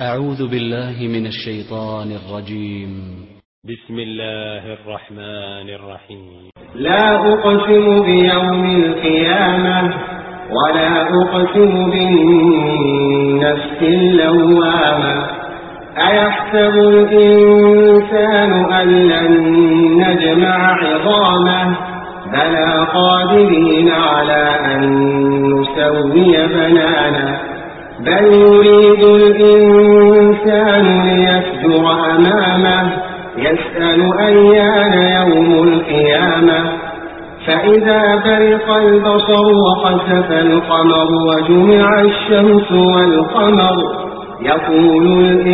أعوذ بالله من الشيطان الرجيم. بسم الله الرحمن الرحيم. لا أقسم بيوم القيامة ولا أقسم بالنفس اللوامة أيحسب الإنسان أن لن نجمع عظامه بلى قادرين على أن نسوي بنانه بل يريد الإنسان ليفجر أمامه يسأل أيان يوم القيامة فإذا برق البصر وخسف القمر وجمع الشمس والقمر يقول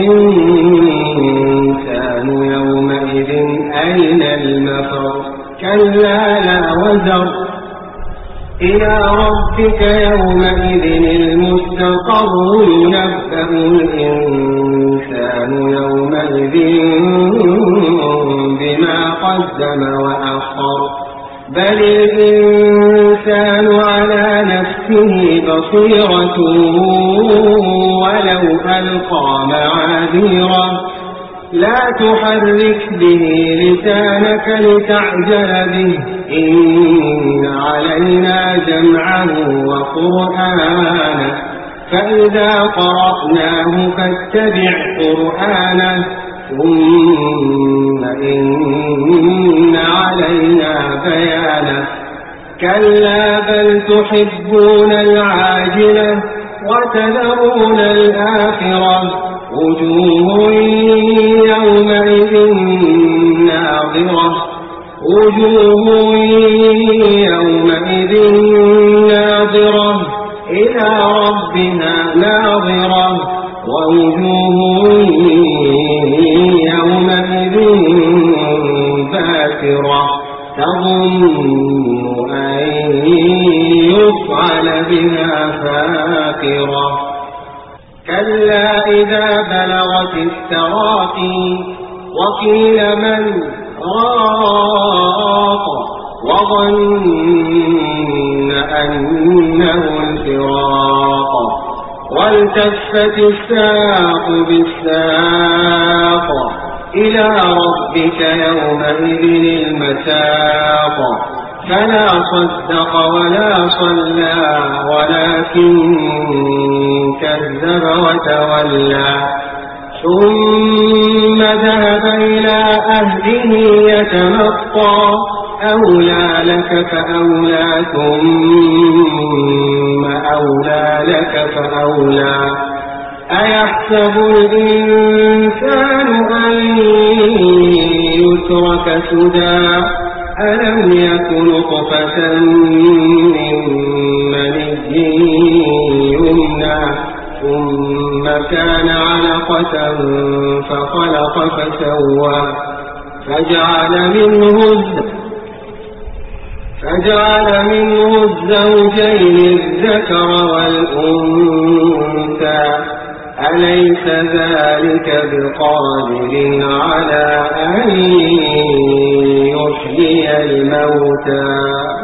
الإنسان يومئذ أين المفر كلا لا وزر إلى ربك يومئذ المستقر ينبأ الإنسان يومئذ بما قدم وأخر بل الإنسان على نفسه بصيرة ولو ألقى معاذيره لا تحرك به لسانك لتعجل به إن علينا جمعه وقرآنه فإذا قرأناه فاتبع قرآنه ثم إن علينا بيانه كلا بل تحبون العاجلة وتذرون الآخرة وجوه يومئذ ناظرة وجوه يومئذ ناظرة إلى ربها ناظرة ووجوه يومئذ باسرة تظن أن يفعل بها فاقرة كلا إذا بلغت التراقي وقيل من راق وظن أنه الفراق والتفت الساق بالساق إلى ربك يومئذ المساق فلا صدق ولا صلى ولكن كذب وتولى ثم ذهب إلى أهله يتمطى أولى لك فأولى ثم أولى لك فأولى أيحسب الإنسان أن يترك سدى ألم يكن نطفة من مني يمنى ثم كان علقة فخلق فسوى فجعل منه الزوجين الذكر والأنثى أليس ذلك بقادر على أن يحيي الموتى